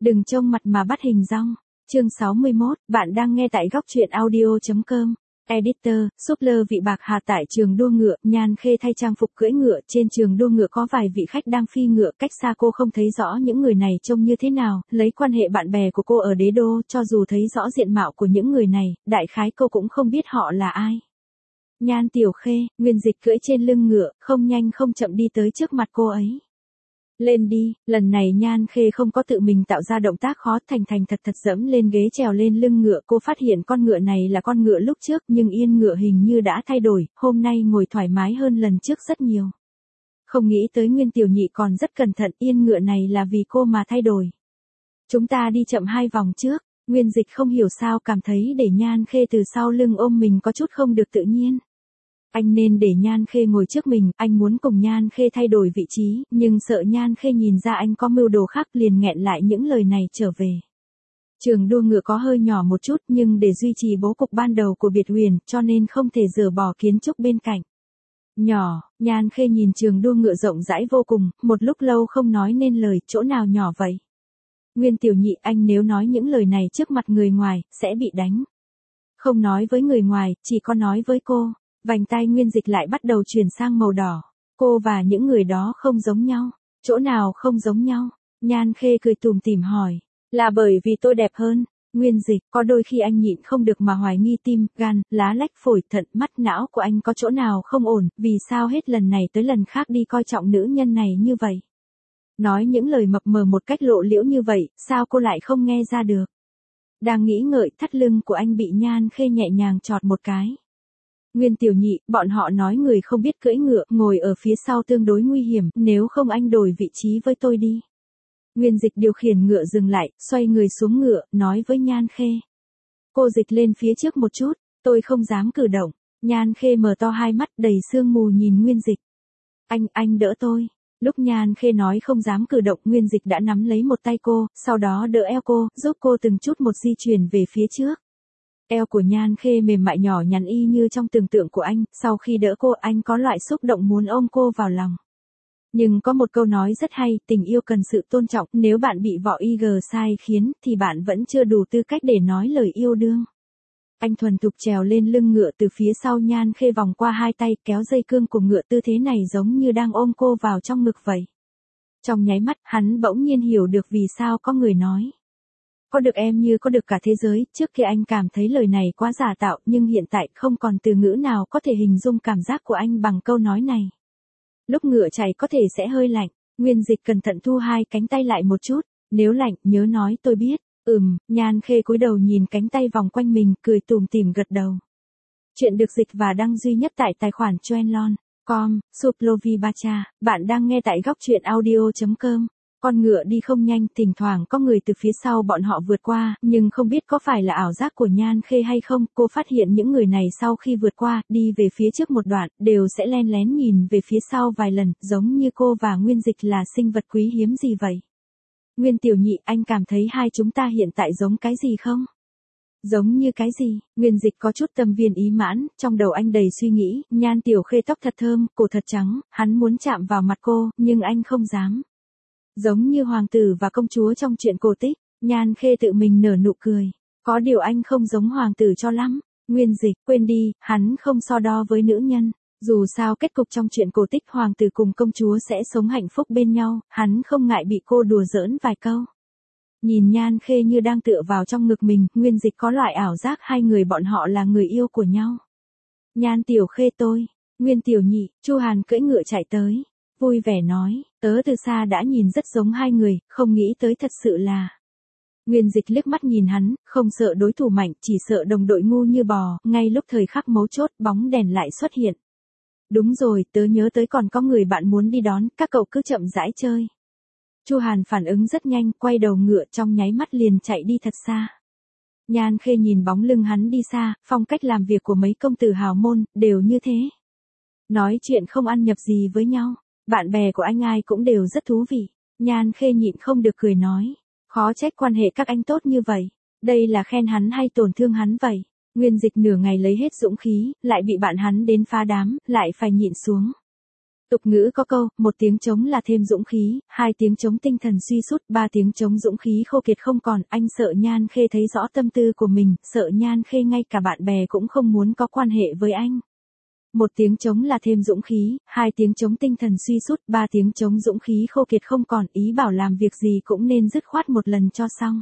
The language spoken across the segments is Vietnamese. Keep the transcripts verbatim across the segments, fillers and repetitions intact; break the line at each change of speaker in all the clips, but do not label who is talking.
Đừng trông mặt mà bắt hình dong. Chương sáu mươi mốt, bạn đang nghe tại góc truyện audio chấm com. Editor, Super vị bạc hà tại trường đua ngựa, Nhan Khê thay trang phục cưỡi ngựa, trên trường đua ngựa có vài vị khách đang phi ngựa, cách xa cô không thấy rõ những người này trông như thế nào, lấy quan hệ bạn bè của cô ở đế đô, cho dù thấy rõ diện mạo của những người này, đại khái cô cũng không biết họ là ai. Nhan Tiểu Khê, Nguyên Dịch cưỡi trên lưng ngựa, không nhanh không chậm đi tới trước mặt cô ấy. Lên đi, lần này Nhan Khê không có tự mình tạo ra động tác khó, thành thành thật thật dẫm lên ghế trèo lên lưng ngựa. Cô phát hiện con ngựa này là con ngựa lúc trước, nhưng yên ngựa hình như đã thay đổi, hôm nay ngồi thoải mái hơn lần trước rất nhiều. Không nghĩ tới Nguyên Tiểu Nhị còn rất cẩn thận, yên ngựa này là vì cô mà thay đổi. Chúng ta đi chậm hai vòng trước. Nguyên Dịch không hiểu sao cảm thấy để Nhan Khê từ sau lưng ôm mình có chút không được tự nhiên. Anh nên để Nhan Khê ngồi trước mình, anh muốn cùng Nhan Khê thay đổi vị trí, nhưng sợ Nhan Khê nhìn ra anh có mưu đồ khác liền nghẹn lại những lời này trở về. Trường đua ngựa có hơi nhỏ một chút nhưng để duy trì bố cục ban đầu của biệt huyền, cho nên không thể dỡ bỏ kiến trúc bên cạnh. Nhỏ, Nhan Khê nhìn trường đua ngựa rộng rãi vô cùng, một lúc lâu không nói nên lời, chỗ nào nhỏ vậy? Nguyên Tiểu Nhị, anh nếu nói những lời này trước mặt người ngoài, sẽ bị đánh. Không nói với người ngoài, chỉ có nói với cô. Vành tai Nguyên Dịch lại bắt đầu chuyển sang màu đỏ. Cô và những người đó không giống nhau. Chỗ nào không giống nhau? Nhan Khê cười tủm tỉm hỏi. Là bởi vì tôi đẹp hơn. Nguyên Dịch, có đôi khi anh nhịn không được mà hoài nghi tim, gan, lá lách phổi, thận, mắt, não của anh có chỗ nào không ổn, vì sao hết lần này tới lần khác đi coi trọng nữ nhân này như vậy? Nói những lời mập mờ một cách lộ liễu như vậy, sao cô lại không nghe ra được? Đang nghĩ ngợi, thắt lưng của anh bị Nhan Khê nhẹ nhàng chọt một cái. Nguyên Tiểu Nhị, bọn họ nói người không biết cưỡi ngựa, ngồi ở phía sau tương đối nguy hiểm, nếu không anh đổi vị trí với tôi đi. Nguyên Dịch điều khiển ngựa dừng lại, xoay người xuống ngựa, nói với Nhan Khê. Cô dịch lên phía trước một chút, tôi không dám cử động. Nhan Khê mở to hai mắt đầy sương mù nhìn Nguyên Dịch. Anh, anh đỡ tôi. Lúc Nhan Khê nói không dám cử động, Nguyên Dịch đã nắm lấy một tay cô, sau đó đỡ eo cô, giúp cô từng chút một di chuyển về phía trước. Eo của Nhan Khê mềm mại nhỏ nhắn y như trong tưởng tượng của anh, sau khi đỡ cô anh có loại xúc động muốn ôm cô vào lòng. Nhưng có một câu nói rất hay, tình yêu cần sự tôn trọng, nếu bạn bị vỏ i giê sai khiến, thì bạn vẫn chưa đủ tư cách để nói lời yêu đương. Anh thuần thục trèo lên lưng ngựa từ phía sau Nhan Khê vòng qua hai tay, kéo dây cương của ngựa, tư thế này giống như đang ôm cô vào trong ngực vậy. Trong nháy mắt, hắn bỗng nhiên hiểu được vì sao có người nói. Có được em như có được cả thế giới, trước kia anh cảm thấy lời này quá giả tạo, nhưng hiện tại không còn từ ngữ nào có thể hình dung cảm giác của anh bằng câu nói này. Lúc ngựa chạy có thể sẽ hơi lạnh, Nguyên Dịch cẩn thận thu hai cánh tay lại một chút, nếu lạnh, nhớ nói tôi biết. Ừm, Nhan Khê cúi đầu nhìn cánh tay vòng quanh mình, cười tủm tỉm gật đầu. Chuyện được dịch và đăng duy nhất tại tài khoản chuenlon chấm com, Suplovi Bacha, bạn đang nghe tại góc truyện audio chấm com. Con ngựa đi không nhanh, thỉnh thoảng có người từ phía sau bọn họ vượt qua, nhưng không biết có phải là ảo giác của Nhan Khê hay không, cô phát hiện những người này sau khi vượt qua, đi về phía trước một đoạn, đều sẽ len lén nhìn về phía sau vài lần, giống như cô và Nguyên Dịch là sinh vật quý hiếm gì vậy. Nguyên Tiểu Nhị, anh cảm thấy hai chúng ta hiện tại giống cái gì không? Giống như cái gì? Nguyên Dịch có chút tâm viên ý mãn, trong đầu anh đầy suy nghĩ, Nhan Tiểu Khê tóc thật thơm, cổ thật trắng, hắn muốn chạm vào mặt cô, nhưng anh không dám. Giống như hoàng tử và công chúa trong chuyện cổ tích, Nhan Khê tự mình nở nụ cười. Có điều anh không giống hoàng tử cho lắm. Nguyên Dịch, quên đi, hắn không so đo với nữ nhân. Dù sao kết cục trong chuyện cổ tích hoàng tử cùng công chúa sẽ sống hạnh phúc bên nhau, hắn không ngại bị cô đùa giỡn vài câu. Nhìn Nhan Khê như đang tựa vào trong ngực mình, Nguyên Dịch có loại ảo giác hai người bọn họ là người yêu của nhau. Nhan Tiểu Khê tôi, Nguyên Tiểu Nhị, Chu Hàn cưỡi ngựa chạy tới. Vui vẻ nói, tớ từ xa đã nhìn rất giống hai người, không nghĩ tới thật sự là. Nguyên Dịch liếc mắt nhìn hắn, không sợ đối thủ mạnh, chỉ sợ đồng đội ngu như bò, ngay lúc thời khắc mấu chốt, bóng đèn lại xuất hiện. Đúng rồi, tớ nhớ tới còn có người bạn muốn đi đón, các cậu cứ chậm rãi chơi. Chu Hàn phản ứng rất nhanh, quay đầu ngựa trong nháy mắt liền chạy đi thật xa. Nhan Khê nhìn bóng lưng hắn đi xa, phong cách làm việc của mấy công tử hào môn, đều như thế. Nói chuyện không ăn nhập gì với nhau. Bạn bè của anh ai cũng đều rất thú vị. Nhan Khê nhịn không được cười nói. Khó trách quan hệ các anh tốt như vậy. Đây là khen hắn hay tổn thương hắn vậy? Nguyên Dịch nửa ngày lấy hết dũng khí, lại bị bạn hắn đến phá đám, lại phải nhịn xuống. Tục ngữ có câu, một tiếng trống là thêm dũng khí, hai tiếng trống tinh thần suy sút, ba tiếng trống dũng khí khô kiệt không còn. Anh sợ Nhan Khê thấy rõ tâm tư của mình, sợ Nhan Khê ngay cả bạn bè cũng không muốn có quan hệ với anh. Một tiếng trống là thêm dũng khí, hai tiếng trống tinh thần suy sút, ba tiếng trống dũng khí khô kiệt không còn, ý bảo làm việc gì cũng nên dứt khoát một lần cho xong.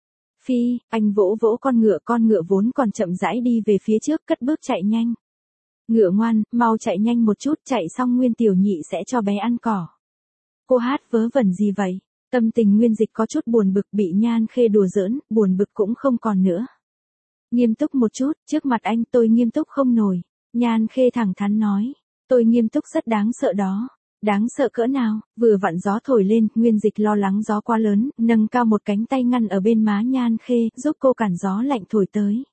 Phi, anh vỗ vỗ con ngựa, con ngựa vốn còn chậm rãi đi về phía trước, cất bước chạy nhanh. Ngựa ngoan, mau chạy nhanh một chút, chạy xong Nguyên Tiểu Nhị sẽ cho bé ăn cỏ. Cô hát vớ vẩn gì vậy? Tâm tình Nguyên Dịch có chút buồn bực, bị Nhan Khê đùa giỡn, buồn bực cũng không còn nữa. Nghiêm túc một chút, trước mặt anh tôi nghiêm túc không nổi. Nhan Khê thẳng thắn nói, tôi nghiêm túc rất đáng sợ đó. Đáng sợ cỡ nào? Vừa vặn gió thổi lên, Nguyên Dịch lo lắng gió quá lớn, nâng cao một cánh tay ngăn ở bên má Nhan Khê, giúp cô cản gió lạnh thổi tới.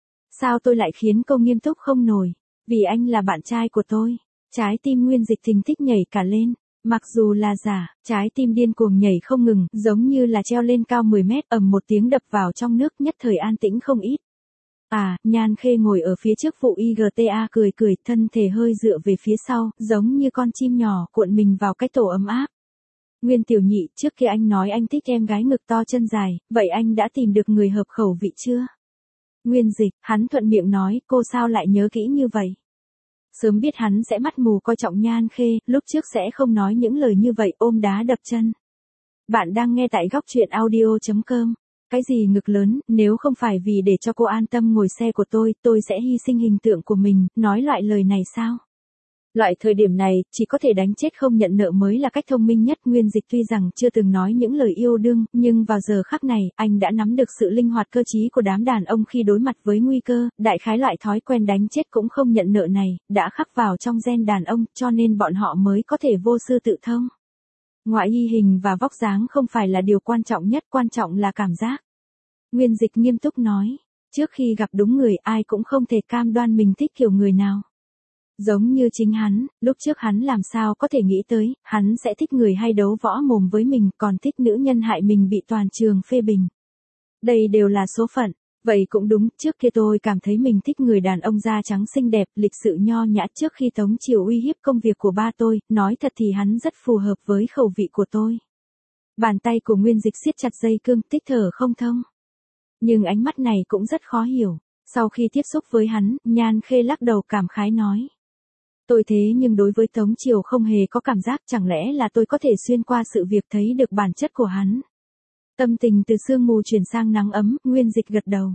Sao tôi lại khiến cô nghiêm túc không nổi? Vì anh là bạn trai của tôi. Trái tim Nguyên Dịch thình thịch nhảy cả lên. Mặc dù là giả, trái tim điên cuồng nhảy không ngừng, giống như là treo lên cao mười mét, ầm một tiếng đập vào trong nước, nhất thời an tĩnh không ít. À, Nhan Khê ngồi ở phía trước phụ i giê tê a cười cười, thân thể hơi dựa về phía sau, giống như con chim nhỏ cuộn mình vào cái tổ ấm áp. Nguyên Tiểu Nhị, trước kia anh nói anh thích em gái ngực to chân dài, vậy anh đã tìm được người hợp khẩu vị chưa? Nguyên Dịch, hắn thuận miệng nói, cô sao lại nhớ kỹ như vậy? Sớm biết hắn sẽ mắt mù coi trọng Nhan Khê, lúc trước sẽ không nói những lời như vậy, ôm đá đập chân. Bạn đang nghe tại góc truyện audio chấm com. Cái gì ngực lớn, nếu không phải vì để cho cô an tâm ngồi xe của tôi, tôi sẽ hy sinh hình tượng của mình, nói loại lời này sao? Loại thời điểm này, chỉ có thể đánh chết không nhận nợ mới là cách thông minh nhất. Nguyên Dịch tuy rằng chưa từng nói những lời yêu đương, nhưng vào giờ khắc này, anh đã nắm được sự linh hoạt cơ trí của đám đàn ông khi đối mặt với nguy cơ, đại khái loại thói quen đánh chết cũng không nhận nợ này, đã khắc vào trong gen đàn ông, cho nên bọn họ mới có thể vô sư tự thông. Ngoại y hình và vóc dáng không phải là điều quan trọng nhất, quan trọng là cảm giác. Nguyên Dịch nghiêm túc nói, trước khi gặp đúng người ai cũng không thể cam đoan mình thích kiểu người nào. Giống như chính hắn, lúc trước hắn làm sao có thể nghĩ tới, hắn sẽ thích người hay đấu võ mồm với mình, còn thích nữ nhân hại mình bị toàn trường phê bình. Đây đều là số phận. Vậy cũng đúng, trước kia tôi cảm thấy mình thích người đàn ông da trắng xinh đẹp, lịch sự nho nhã. Trước khi Tống Triều uy hiếp công việc của ba tôi, nói thật thì hắn rất phù hợp với khẩu vị của tôi. Bàn tay của Nguyên Dịch siết chặt dây cương, tích thở không thông. Nhưng ánh mắt này cũng rất khó hiểu. Sau khi tiếp xúc với hắn, Nhan Khê lắc đầu cảm khái nói. Tôi thế nhưng đối với Tống Triều không hề có cảm giác, chẳng lẽ là tôi có thể xuyên qua sự việc thấy được bản chất của hắn. Tâm tình từ sương mù chuyển sang nắng ấm, Nguyên Dịch gật đầu.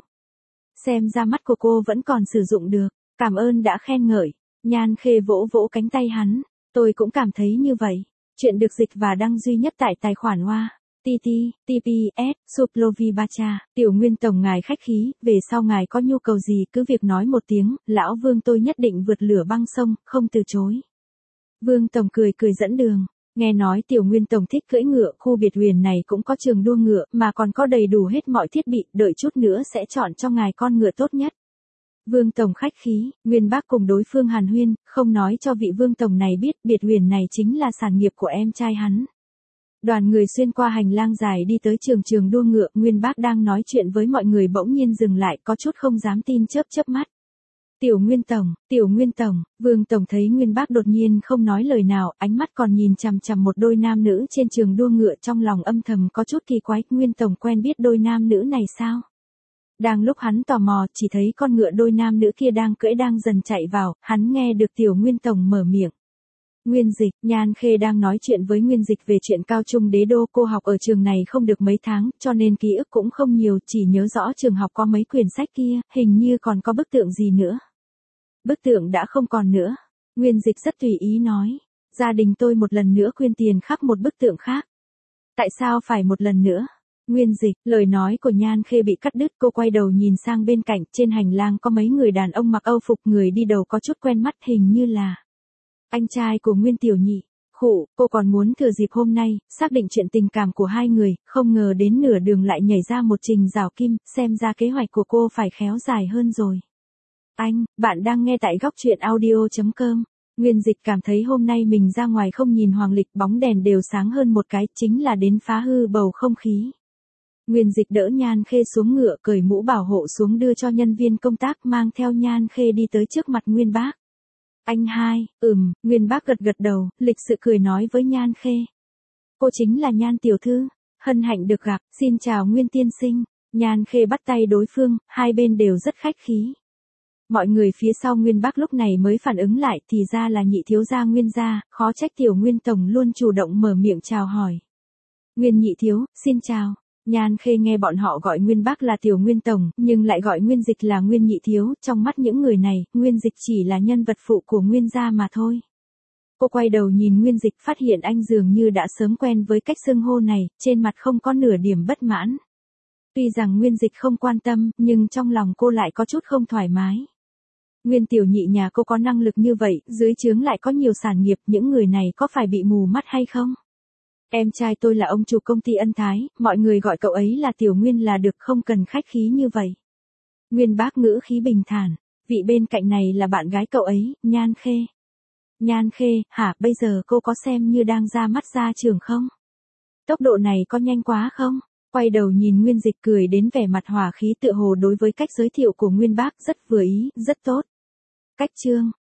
Xem ra mắt của cô vẫn còn sử dụng được, cảm ơn đã khen ngợi. Nhan Khê vỗ vỗ cánh tay hắn, tôi cũng cảm thấy như vậy. Chuyện được dịch và đăng duy nhất tại tài khoản Hoa, tê tê, tê pê ét, Suplovibacha, Tiểu Nguyên Tổng ngài khách khí, về sau ngài có nhu cầu gì cứ việc nói một tiếng, lão Vương tôi nhất định vượt lửa băng sông, không từ chối. Vương Tổng cười cười dẫn đường. Nghe nói Tiểu Nguyên Tổng thích cưỡi ngựa, khu biệt huyền này cũng có trường đua ngựa, mà còn có đầy đủ hết mọi thiết bị, đợi chút nữa sẽ chọn cho ngài con ngựa tốt nhất. Vương Tổng khách khí, Nguyên Bác cùng đối phương hàn huyên, không nói cho vị Vương Tổng này biết, biệt huyền này chính là sản nghiệp của em trai hắn. Đoàn người xuyên qua hành lang dài đi tới trường trường đua ngựa, Nguyên Bác đang nói chuyện với mọi người bỗng nhiên dừng lại, có chút không dám tin chớp chớp mắt. Tiểu Nguyên Tổng, Tiểu Nguyên Tổng, Vương Tổng thấy Nguyên Bác đột nhiên không nói lời nào, ánh mắt còn nhìn chằm chằm một đôi nam nữ trên trường đua ngựa, trong lòng âm thầm có chút kỳ quái, Nguyên Tổng quen biết đôi nam nữ này sao? Đang lúc hắn tò mò, chỉ thấy con ngựa đôi nam nữ kia đang cưỡi đang dần chạy vào, hắn nghe được Tiểu Nguyên Tổng mở miệng. Nguyên Dịch, Nhan Khê đang nói chuyện với Nguyên Dịch về chuyện cao trung đế đô, cô học ở trường này không được mấy tháng, cho nên ký ức cũng không nhiều, chỉ nhớ rõ trường học có mấy quyển sách kia, hình như còn có bức tượng gì nữa. Bức tượng đã không còn nữa. Nguyên Dịch rất tùy ý nói. Gia đình tôi một lần nữa quyên tiền khắc một bức tượng khác. Tại sao phải một lần nữa? Nguyên Dịch, lời nói của Nhan Khê bị cắt đứt, cô quay đầu nhìn sang bên cạnh, trên hành lang có mấy người đàn ông mặc âu phục, người đi đầu có chút quen mắt, hình như là anh trai của Nguyên Tiểu Nhị. Khụ, cô còn muốn thừa dịp hôm nay, xác định chuyện tình cảm của hai người, không ngờ đến nửa đường lại nhảy ra một trình rào kim, xem ra kế hoạch của cô phải khéo dài hơn rồi. Anh, bạn đang nghe tại góc truyện audio chấm com. Nguyên Dịch cảm thấy hôm nay mình ra ngoài không nhìn hoàng lịch, bóng đèn đều sáng hơn một cái, chính là đến phá hư bầu không khí. Nguyên Dịch đỡ Nhan Khê xuống ngựa, cởi mũ bảo hộ xuống đưa cho nhân viên công tác, mang theo Nhan Khê đi tới trước mặt Nguyên Bác. Anh hai, ừm, Nguyên Bác gật gật đầu, lịch sự cười nói với Nhan Khê. Cô chính là Nhan tiểu thư, hân hạnh được gặp, xin chào Nguyên tiên sinh. Nhan Khê bắt tay đối phương, hai bên đều rất khách khí. Mọi người phía sau Nguyên Bác lúc này mới phản ứng lại, thì ra là nhị thiếu gia Nguyên gia, khó trách tiểu Nguyên tổng luôn chủ động mở miệng chào hỏi. Nguyên nhị thiếu, xin chào. Nhan Khê nghe bọn họ gọi Nguyên Bác là tiểu Nguyên tổng, nhưng lại gọi Nguyên Dịch là Nguyên nhị thiếu, trong mắt những người này, Nguyên Dịch chỉ là nhân vật phụ của Nguyên gia mà thôi. Cô quay đầu nhìn Nguyên Dịch, phát hiện anh dường như đã sớm quen với cách xưng hô này, trên mặt không có nửa điểm bất mãn. Tuy rằng Nguyên Dịch không quan tâm, nhưng trong lòng cô lại có chút không thoải mái. Nguyên tiểu nhị nhà cô có năng lực như vậy, dưới trướng lại có nhiều sản nghiệp, những người này có phải bị mù mắt hay không? Em trai tôi là ông chủ công ty Ân Thái, mọi người gọi cậu ấy là Tiểu Nguyên là được, không cần khách khí như vậy. Nguyên Bác ngữ khí bình thản, vị bên cạnh này là bạn gái cậu ấy, Nhan Khê. Nhan Khê, hả, bây giờ cô có xem như đang ra mắt ra trường không? Tốc độ này có nhanh quá không? Quay đầu nhìn Nguyên Dịch cười đến vẻ mặt hòa khí, tựa hồ đối với cách giới thiệu của Nguyên Bác rất vừa ý, rất tốt. Cách chương